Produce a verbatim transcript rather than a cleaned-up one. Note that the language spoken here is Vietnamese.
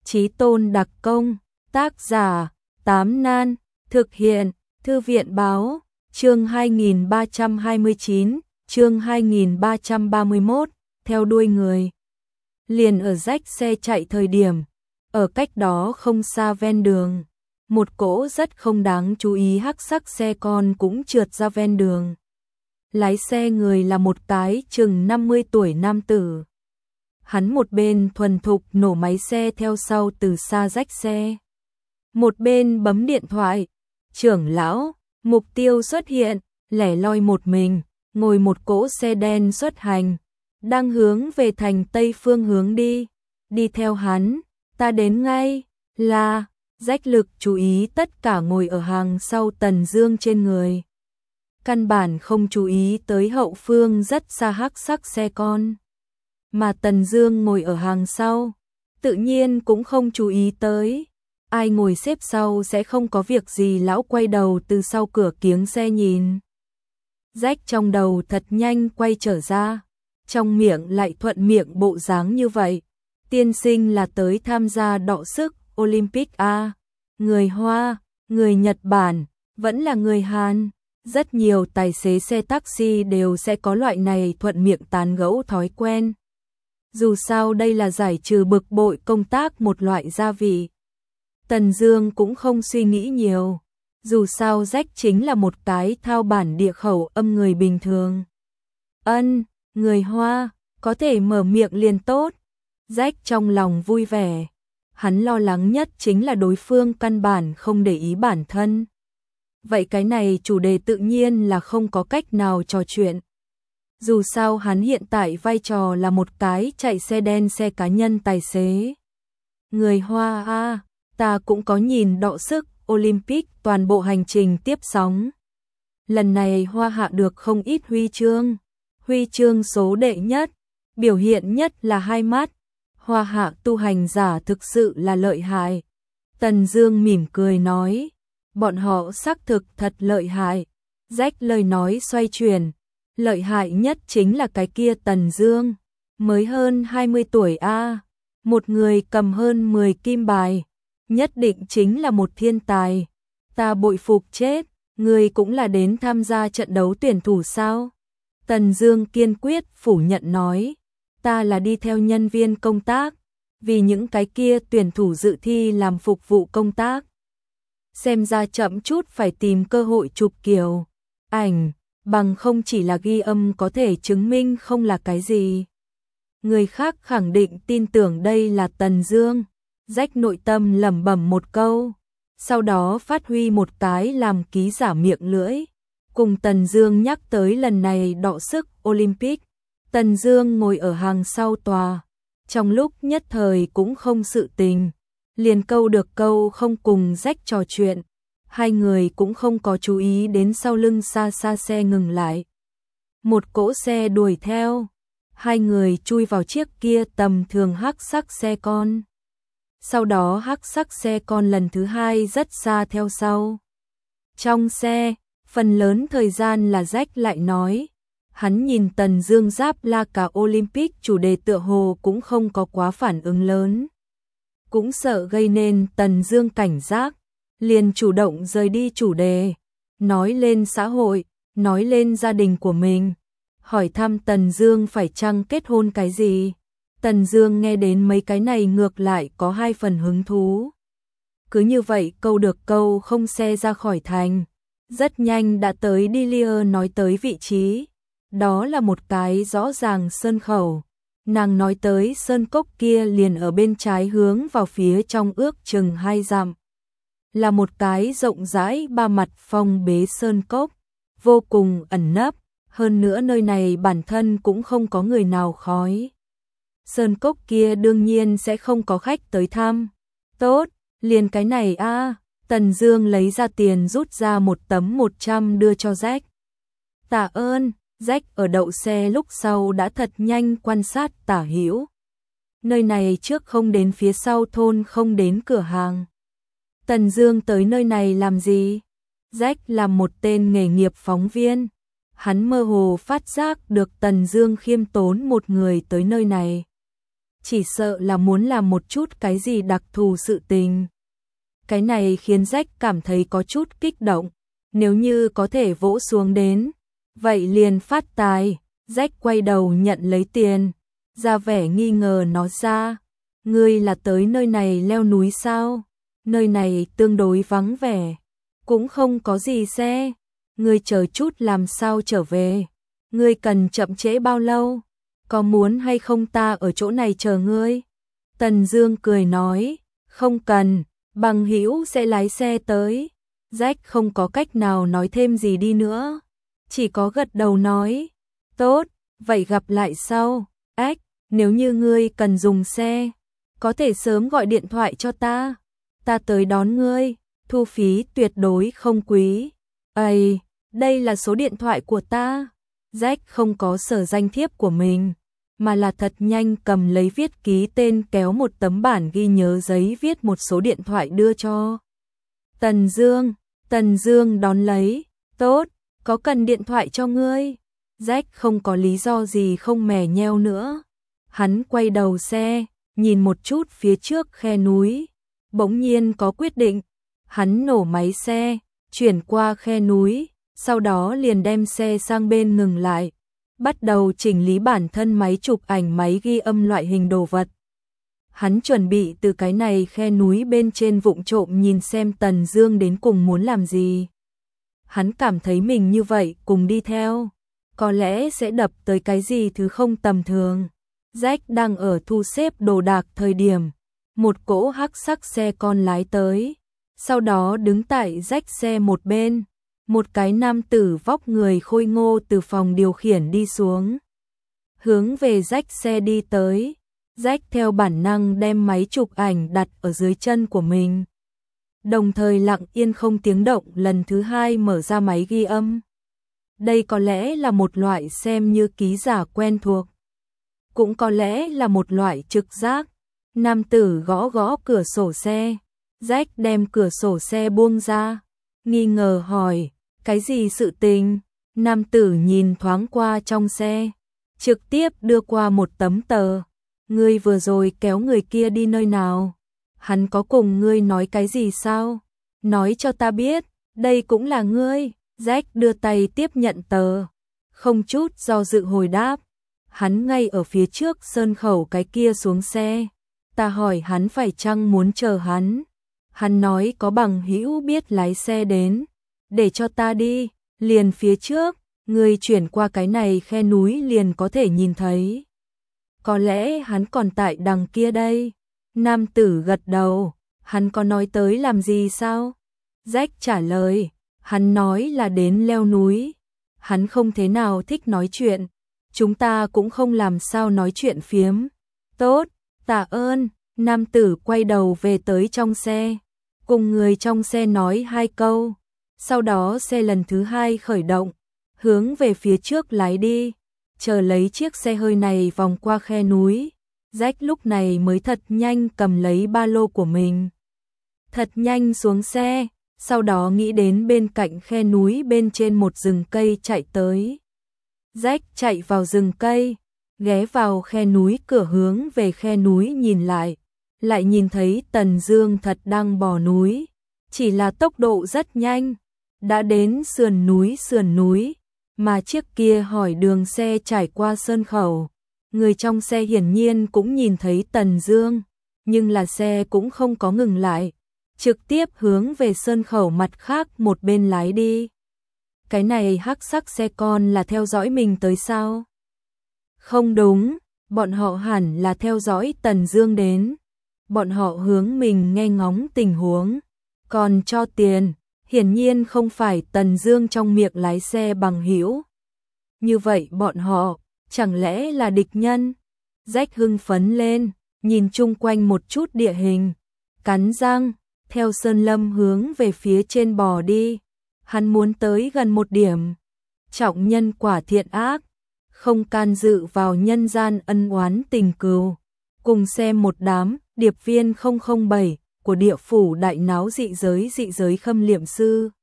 Chí Tôn đặc công, tác giả, Tám Nan, thực hiện, Thư viện báo, chương hai nghìn ba trăm hai mươi chín, chương hai nghìn ba trăm ba mươi mốt, theo đuôi người. Liền ở rách xe chạy thời điểm, ở cách đó không xa ven đường, một cỗ rất không đáng chú ý hắc sắc xe con cũng trượt ra ven đường. Lái xe người là một cái chừng năm mươi tuổi nam tử. Hắn một bên thuần thục nổ máy xe theo sau từ xa rách xe, một bên bấm điện thoại. Trưởng lão, mục tiêu xuất hiện, lẻ loi một mình, ngồi một cỗ xe đen xuất hành, đang hướng về thành Tây phương hướng đi. Đi theo hắn, ta đến ngay. Là, rách lực chú ý tất cả ngồi ở hàng sau Tần Dương trên người. Căn bản không chú ý tới hậu phương rất xa hắc sắc xe con. Mà Tần Dương ngồi ở hàng sau, tự nhiên cũng không chú ý tới. Ai ngồi xếp sau sẽ không có việc gì. Lão quay đầu từ sau cửa kiếng xe nhìn. Rách trong đầu thật nhanh quay trở ra, trong miệng lại thuận miệng bộ dáng như vậy. Tiên sinh là tới tham gia đọ sức Olympic a? Người Hoa, người Nhật Bản, vẫn là người Hàn. Rất nhiều tài xế xe taxi đều sẽ có loại này thuận miệng tán gẫu thói quen. Dù sao đây là giải trừ bực bội công tác một loại gia vị. Tần Dương cũng không suy nghĩ nhiều. Dù sao rách chính là một cái thao bản địa khẩu âm người bình thường. Ân, người Hoa, có thể mở miệng liền tốt. Rách trong lòng vui vẻ. Hắn lo lắng nhất chính là đối phương căn bản không để ý bản thân. Vậy cái này chủ đề tự nhiên là không có cách nào trò chuyện. Dù sao hắn hiện tại vai trò là một cái chạy xe đen xe cá nhân tài xế. Người Hoa a, à, ta cũng có nhìn đọ sức Olympic toàn bộ hành trình tiếp sóng. Lần này Hoa hạ được không ít huy chương. Huy chương số đệ nhất, biểu hiện nhất là hai mắt. Hoa hạ tu hành giả thực sự là lợi hại. Tần Dương mỉm cười nói, bọn họ xác thực thật lợi hại. Rách lời nói xoay chuyển, lợi hại nhất chính là cái kia Tần Dương, mới hơn hai mươi tuổi a, à. Một người cầm hơn mười kim bài, nhất định chính là một thiên tài. Ta bội phục chết, người cũng là đến tham gia trận đấu tuyển thủ sao? Tần Dương kiên quyết phủ nhận nói, ta là đi theo nhân viên công tác, vì những cái kia tuyển thủ dự thi làm phục vụ công tác. Xem ra chậm chút phải tìm cơ hội chụp kiểu ảnh, bằng không chỉ là ghi âm có thể chứng minh không là cái gì. Người khác khẳng định tin tưởng đây là Tần Dương. Rách nội tâm lẩm bẩm một câu, sau đó phát huy một cái làm ký giả miệng lưỡi, cùng Tần Dương nhắc tới lần này đọ sức Olympic. Tần Dương ngồi ở hàng sau tòa, trong lúc nhất thời cũng không sự tình, liền câu được câu không cùng rách trò chuyện. Hai người cũng không có chú ý đến sau lưng xa xa xe ngừng lại. Một cỗ xe đuổi theo, hai người chui vào chiếc kia tầm thường hắc sắc xe con. Sau đó hắc sắc xe con lần thứ hai rất xa theo sau. Trong xe, phần lớn thời gian là rách lại nói. Hắn nhìn Tần Dương giáp la cả Olympic chủ đề tựa hồ cũng không có quá phản ứng lớn. Cũng sợ gây nên Tần Dương cảnh giác, liền chủ động rời đi chủ đề, nói lên xã hội, nói lên gia đình của mình, hỏi thăm Tần Dương phải chăng kết hôn cái gì. Tần Dương nghe đến mấy cái này ngược lại có hai phần hứng thú. Cứ như vậy câu được câu không xe ra khỏi thành, rất nhanh đã tới Delia nói tới vị trí. Đó là một cái rõ ràng sơn khẩu. Nàng nói tới sơn cốc kia liền ở bên trái hướng vào phía trong ước chừng hai dặm. Là một cái rộng rãi ba mặt phong bế sơn cốc, vô cùng ẩn nấp, hơn nữa nơi này bản thân cũng không có người nào khói. Sơn cốc kia đương nhiên sẽ không có khách tới thăm. Tốt, liền cái này a, à. Tần Dương lấy ra tiền rút ra một tấm một trăm đưa cho Rách. Tạ ơn. Rách ở đậu xe lúc sau đã thật nhanh quan sát tả hữu. Nơi này trước không đến phía sau thôn không đến cửa hàng. Tần Dương tới nơi này làm gì? Rách là một tên nghề nghiệp phóng viên. Hắn mơ hồ phát giác được Tần Dương khiêm tốn một người tới nơi này. chỉ sợ là muốn làm một chút cái gì đặc thù sự tình. Cái này khiến Jack cảm thấy có chút kích động, nếu như có thể vỗ xuống đến, vậy liền phát tài. Jack quay đầu nhận lấy tiền, ra vẻ nghi ngờ nói ra, ngươi là tới nơi này leo núi sao? Nơi này tương đối vắng vẻ, cũng không có gì xe, ngươi chờ chút làm sao trở về? Ngươi cần chậm trễ bao lâu? Có muốn hay không ta ở chỗ này chờ ngươi? Tần Dương cười nói, không cần, bằng hữu sẽ lái xe tới. Jack không có cách nào nói thêm gì đi nữa, chỉ có gật đầu nói, tốt, vậy gặp lại sau. Ách, nếu như ngươi cần dùng xe, có thể sớm gọi điện thoại cho ta, ta tới đón ngươi, thu phí tuyệt đối không quý. Ây, đây là số điện thoại của ta. Jack không có sở danh thiếp của mình, mà là thật nhanh cầm lấy viết ký tên, kéo một tấm bản ghi nhớ giấy viết một số điện thoại đưa cho Tần Dương. Tần Dương đón lấy, tốt, có cần điện thoại cho ngươi. Jack không có lý do gì không mè nheo nữa. Hắn quay đầu xe, nhìn một chút phía trước khe núi, bỗng nhiên có quyết định. Hắn nổ máy xe, chuyển qua khe núi, sau đó liền đem xe sang bên ngừng lại, bắt đầu chỉnh lý bản thân máy chụp ảnh, máy ghi âm loại hình đồ vật. Hắn chuẩn bị từ cái này khe núi bên trên vụng trộm nhìn xem Tần Dương đến cùng muốn làm gì. Hắn cảm thấy mình như vậy cùng đi theo, có lẽ sẽ đập tới cái gì thứ không tầm thường. Jack đang ở thu xếp đồ đạc thời điểm, một cỗ hắc sắc xe con lái tới, sau đó đứng tại Jack xe một bên, một cái nam tử vóc người khôi ngô từ phòng điều khiển đi xuống, hướng về Jack xe đi tới. Jack theo bản năng đem máy chụp ảnh đặt ở dưới chân của mình, đồng thời lặng yên không tiếng động lần thứ hai mở ra máy ghi âm. Đây có lẽ là một loại xem như ký giả quen thuộc, cũng có lẽ là một loại trực giác. Nam tử gõ gõ cửa sổ xe, Jack đem cửa sổ xe buông ra, nghi ngờ hỏi, cái gì sự tình? Nam tử nhìn thoáng qua trong xe, trực tiếp đưa qua một tấm tờ. Ngươi vừa rồi kéo người kia đi nơi nào? Hắn có cùng ngươi nói cái gì sao? Nói cho ta biết, đây cũng là ngươi. Jack đưa tay tiếp nhận tờ, không chút do dự hồi đáp. Hắn ngay ở phía trước sơn khẩu cái kia xuống xe. Ta hỏi hắn phải chăng muốn chờ hắn. Hắn nói có bằng hữu biết lái xe đến, để cho ta đi, liền phía trước, ngươi chuyển qua cái này khe núi liền có thể nhìn thấy. Có lẽ hắn còn tại đằng kia đây. Nam tử gật đầu, hắn có nói tới làm gì sao? Jack trả lời, hắn nói là đến leo núi. Hắn không thế nào thích nói chuyện, chúng ta cũng không làm sao nói chuyện phiếm. Tốt, tạ ơn. Nam tử quay đầu về tới trong xe, cùng người trong xe nói hai câu, sau đó xe lần thứ hai khởi động, hướng về phía trước lái đi. Chờ lấy chiếc xe hơi này vòng qua khe núi, Jack lúc này mới thật nhanh cầm lấy ba lô của mình, thật nhanh xuống xe, sau đó nghĩ đến bên cạnh khe núi bên trên một rừng cây chạy tới. Jack chạy vào rừng cây, ghé vào khe núi cửa hướng về khe núi nhìn lại, lại nhìn thấy Tần Dương thật đang bò núi, chỉ là tốc độ rất nhanh, đã đến sườn núi sườn núi. Mà chiếc kia hỏi đường xe trải qua sơn khẩu, người trong xe hiển nhiên cũng nhìn thấy Tần Dương, nhưng là xe cũng không có ngừng lại, trực tiếp hướng về sơn khẩu mặt khác một bên lái đi. Cái này hắc sắc xe con là theo dõi mình tới sao? Không đúng, bọn họ hẳn là theo dõi Tần Dương đến. Bọn họ hướng mình nghe ngóng tình huống, còn cho tiền. Hiển nhiên không phải Tần Dương trong miệng lái xe bằng hữu. Như vậy bọn họ, chẳng lẽ là địch nhân? Jack hưng phấn lên, nhìn chung quanh một chút địa hình, cắn răng, theo sơn lâm hướng về phía trên bò đi. Hắn muốn tới gần một điểm. Trọng nhân quả thiện ác, không can dự vào nhân gian ân oán tình cừu. Cùng xem một đám điệp viên không không bảy của địa phủ đại náo dị giới dị giới khâm liệm sư.